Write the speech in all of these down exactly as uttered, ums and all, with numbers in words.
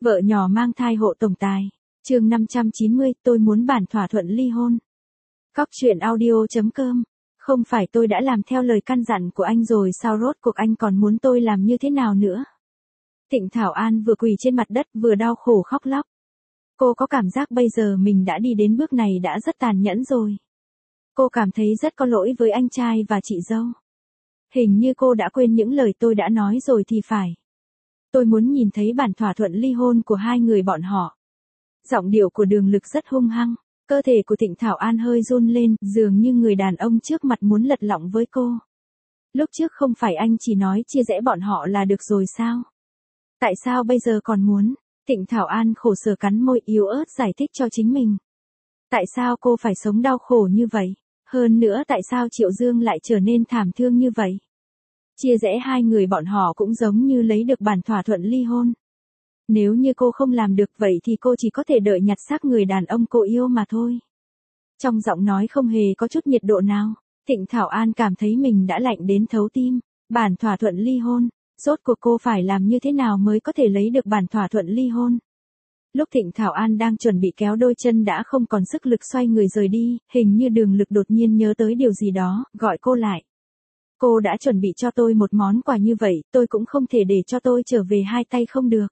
Vợ nhỏ mang thai hộ tổng tài. Chương năm trăm chín mươi, tôi muốn bản thỏa thuận ly hôn. Cóc truyện audio chấm com. Không phải tôi đã làm theo lời căn dặn của anh rồi sao, rốt cuộc anh còn muốn tôi làm như thế nào nữa? Thịnh Thảo An vừa quỳ trên mặt đất vừa đau khổ khóc lóc. Cô có cảm giác bây giờ mình đã đi đến bước này đã rất tàn nhẫn rồi. Cô cảm thấy rất có lỗi với anh trai và chị dâu. Hình như cô đã quên những lời tôi đã nói rồi thì phải. Tôi muốn nhìn thấy bản thỏa thuận ly hôn của hai người bọn họ. Giọng điệu của Đường Lực rất hung hăng, cơ thể của Thịnh Thảo An hơi run lên, dường như người đàn ông trước mặt muốn lật lọng với cô. Lúc trước không phải anh chỉ nói chia rẽ bọn họ là được rồi sao? Tại sao bây giờ còn muốn? Thịnh Thảo An khổ sở cắn môi yếu ớt giải thích cho chính mình. Tại sao cô phải sống đau khổ như vậy? Hơn nữa tại sao Triệu Dương lại trở nên thảm thương như vậy? Chia rẽ hai người bọn họ cũng giống như lấy được bản thỏa thuận ly hôn. Nếu như cô không làm được vậy thì cô chỉ có thể đợi nhặt xác người đàn ông cô yêu mà thôi. Trong giọng nói không hề có chút nhiệt độ nào, Thịnh Thảo An cảm thấy mình đã lạnh đến thấu tim. Bản thỏa thuận ly hôn, rốt cuộc cô phải làm như thế nào mới có thể lấy được bản thỏa thuận ly hôn? Lúc Thịnh Thảo An đang chuẩn bị kéo đôi chân đã không còn sức lực xoay người rời đi, hình như Đường Lực đột nhiên nhớ tới điều gì đó, gọi cô lại. Cô đã chuẩn bị cho tôi một món quà như vậy, tôi cũng không thể để cho tôi trở về hai tay không được.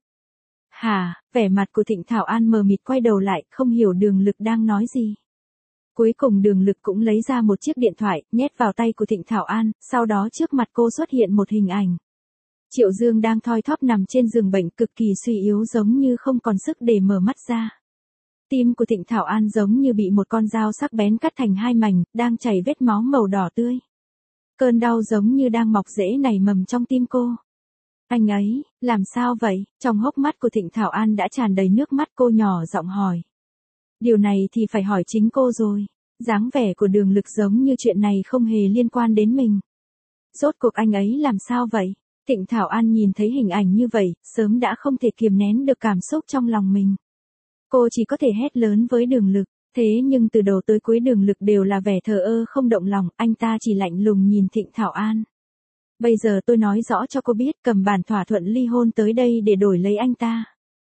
Hả, vẻ mặt của Thịnh Thảo An mờ mịt quay đầu lại, không hiểu Đường Lực đang nói gì. Cuối cùng Đường Lực cũng lấy ra một chiếc điện thoại, nhét vào tay của Thịnh Thảo An, sau đó trước mặt cô xuất hiện một hình ảnh. Triệu Dương đang thoi thóp nằm trên giường bệnh cực kỳ suy yếu giống như không còn sức để mở mắt ra. Tim của Thịnh Thảo An giống như bị một con dao sắc bén cắt thành hai mảnh, đang chảy vết máu màu đỏ tươi. Cơn đau giống như đang mọc rễ nảy mầm trong tim cô. Anh ấy, làm sao vậy? Trong hốc mắt của Thịnh Thảo An đã tràn đầy nước mắt, cô nhỏ giọng hỏi. Điều này thì phải hỏi chính cô rồi. Dáng vẻ của Đường Lực giống như chuyện này không hề liên quan đến mình. Rốt cuộc anh ấy làm sao vậy? Thịnh Thảo An nhìn thấy hình ảnh như vậy, sớm đã không thể kiềm nén được cảm xúc trong lòng mình. Cô chỉ có thể hét lớn với Đường Lực, thế nhưng từ đầu tới cuối Đường Lực đều là vẻ thờ ơ không động lòng, anh ta chỉ lạnh lùng nhìn Thịnh Thảo An. Bây giờ tôi nói rõ cho cô biết, cầm bản thỏa thuận ly hôn tới đây để đổi lấy anh ta.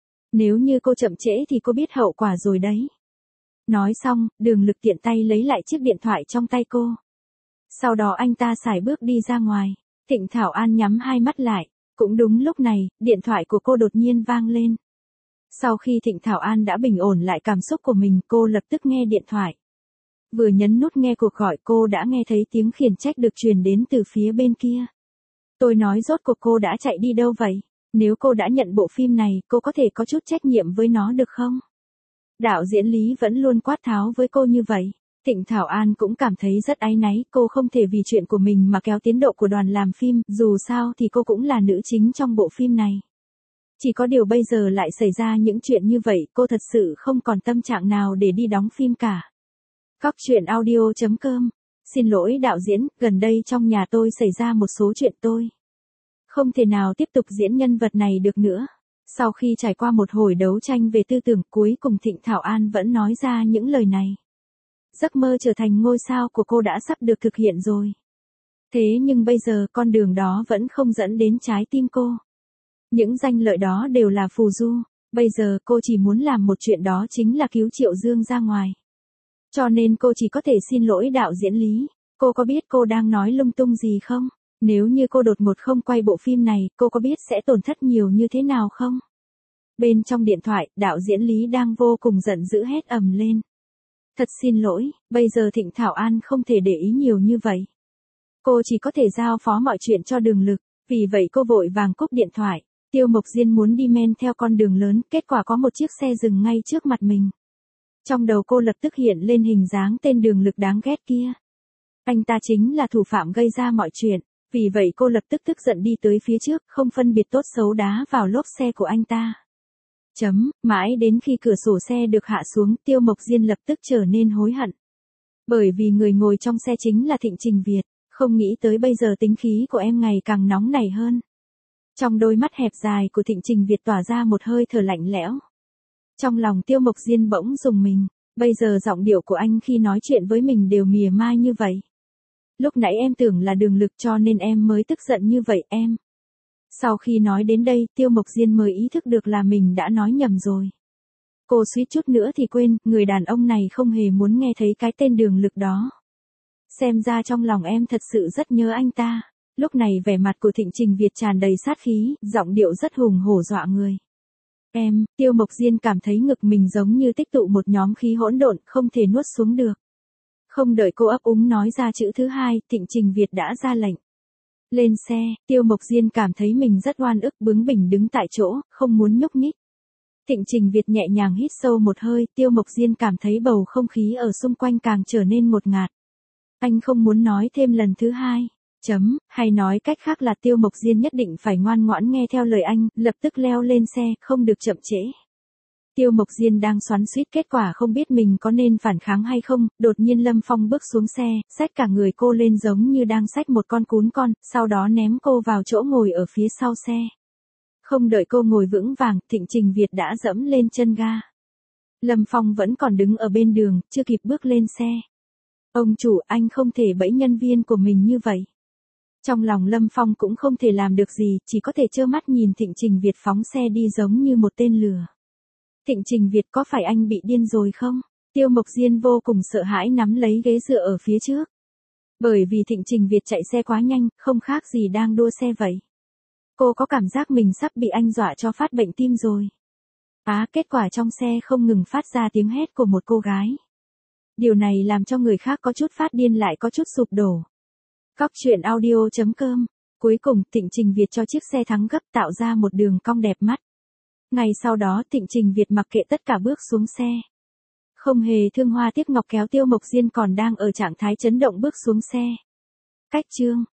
Nếu như cô chậm trễ thì cô biết hậu quả rồi đấy. Nói xong, Đường Lực tiện tay lấy lại chiếc điện thoại trong tay cô. Sau đó anh ta sải bước đi ra ngoài. Thịnh Thảo An nhắm hai mắt lại, cũng đúng lúc này, điện thoại của cô đột nhiên vang lên. Sau khi Thịnh Thảo An đã bình ổn lại cảm xúc của mình, cô lập tức nghe điện thoại. Vừa nhấn nút nghe cuộc gọi cô đã nghe thấy tiếng khiển trách được truyền đến từ phía bên kia. Tôi nói rốt cuộc cô đã chạy đi đâu vậy? Nếu cô đã nhận bộ phim này, cô có thể có chút trách nhiệm với nó được không? Đạo diễn Lý vẫn luôn quát tháo với cô như vậy. Thịnh Thảo An cũng cảm thấy rất áy náy, cô không thể vì chuyện của mình mà kéo tiến độ của đoàn làm phim, dù sao thì cô cũng là nữ chính trong bộ phim này. Chỉ có điều bây giờ lại xảy ra những chuyện như vậy, cô thật sự không còn tâm trạng nào để đi đóng phim cả. Cóc truyện audio chấm com. Xin lỗi đạo diễn, gần đây trong nhà tôi xảy ra một số chuyện tôi không thể nào tiếp tục diễn nhân vật này được nữa. Sau khi trải qua một hồi đấu tranh về tư tưởng, cuối cùng Thịnh Thảo An vẫn nói ra những lời này. Giấc mơ trở thành ngôi sao của cô đã sắp được thực hiện rồi. Thế nhưng bây giờ con đường đó vẫn không dẫn đến trái tim cô. Những danh lợi đó đều là phù du. Bây giờ cô chỉ muốn làm một chuyện, đó chính là cứu Triệu Dương ra ngoài. Cho nên cô chỉ có thể xin lỗi đạo diễn Lý. Cô có biết cô đang nói lung tung gì không? Nếu như cô đột ngột không quay bộ phim này, cô có biết sẽ tổn thất nhiều như thế nào không? Bên trong điện thoại, đạo diễn Lý đang vô cùng giận dữ hét ầm lên. Thật xin lỗi, bây giờ Thịnh Thảo An không thể để ý nhiều như vậy. Cô chỉ có thể giao phó mọi chuyện cho Đường Lực, vì vậy cô vội vàng cúp điện thoại. Tiêu Mộc Diên muốn đi men theo con đường lớn, kết quả có một chiếc xe dừng ngay trước mặt mình. Trong đầu cô lập tức hiện lên hình dáng tên Đường Lực đáng ghét kia. Anh ta chính là thủ phạm gây ra mọi chuyện, vì vậy cô lập tức tức giận đi tới phía trước, không phân biệt tốt xấu đá vào lốp xe của anh ta. Chấm, mãi đến khi cửa sổ xe được hạ xuống, Tiêu Mộc Diên lập tức trở nên hối hận. Bởi vì người ngồi trong xe chính là Thịnh Trình Việt, không nghĩ tới bây giờ tính khí của em ngày càng nóng nảy hơn. Trong đôi mắt hẹp dài của Thịnh Trình Việt tỏa ra một hơi thở lạnh lẽo. Trong lòng Tiêu Mộc Diên bỗng rùng mình, bây giờ giọng điệu của anh khi nói chuyện với mình đều mỉa mai như vậy. Lúc nãy em tưởng là Đường Lực cho nên em mới tức giận như vậy em. Sau khi nói đến đây, Tiêu Mộc Diên mới ý thức được là mình đã nói nhầm rồi. Cô suýt chút nữa thì quên, người đàn ông này không hề muốn nghe thấy cái tên Đường Lực đó. Xem ra trong lòng em thật sự rất nhớ anh ta. Lúc này vẻ mặt của Thịnh Trình Việt tràn đầy sát khí, giọng điệu rất hùng hổ dọa người. Em, Tiêu Mộc Diên cảm thấy ngực mình giống như tích tụ một nhóm khí hỗn độn, không thể nuốt xuống được. Không đợi cô ấp úng nói ra chữ thứ hai, Thịnh Trình Việt đã ra lệnh. Lên xe, Tiêu Mộc Diên cảm thấy mình rất oan ức, bướng bỉnh đứng tại chỗ, không muốn nhúc nhích. Thịnh Trình Việt nhẹ nhàng hít sâu một hơi, Tiêu Mộc Diên cảm thấy bầu không khí ở xung quanh càng trở nên ngột ngạt. Anh không muốn nói thêm lần thứ hai. Chấm, hay nói cách khác là Tiêu Mộc Diên nhất định phải ngoan ngoãn nghe theo lời anh, lập tức leo lên xe, không được chậm trễ. Tiêu Mộc Diên đang xoắn xuýt kết quả không biết mình có nên phản kháng hay không, đột nhiên Lâm Phong bước xuống xe, xách cả người cô lên giống như đang xách một con cún con, sau đó ném cô vào chỗ ngồi ở phía sau xe. Không đợi cô ngồi vững vàng, Thịnh Trình Việt đã dẫm lên chân ga. Lâm Phong vẫn còn đứng ở bên đường, chưa kịp bước lên xe. Ông chủ, anh không thể bẫy nhân viên của mình như vậy. Trong lòng Lâm Phong cũng không thể làm được gì, chỉ có thể trơ mắt nhìn Thịnh Trình Việt phóng xe đi giống như một tên lừa. Thịnh Trình Việt, có phải anh bị điên rồi không? Tiêu Mộc Diên vô cùng sợ hãi nắm lấy ghế dựa ở phía trước. Bởi vì Thịnh Trình Việt chạy xe quá nhanh, không khác gì đang đua xe vậy. Cô có cảm giác mình sắp bị anh dọa cho phát bệnh tim rồi. Á, kết quả trong xe không ngừng phát ra tiếng hét của một cô gái. Điều này làm cho người khác có chút phát điên lại có chút sụp đổ. Cóc truyện audio chấm com. Cuối cùng, Thịnh Trình Việt cho chiếc xe thắng gấp tạo ra một đường cong đẹp mắt. Ngay sau đó Thịnh Trình Việt mặc kệ tất cả bước xuống xe. Không hề thương hoa tiếc ngọc kéo Tiêu Mộc Diên còn đang ở trạng thái chấn động bước xuống xe. Cách chương.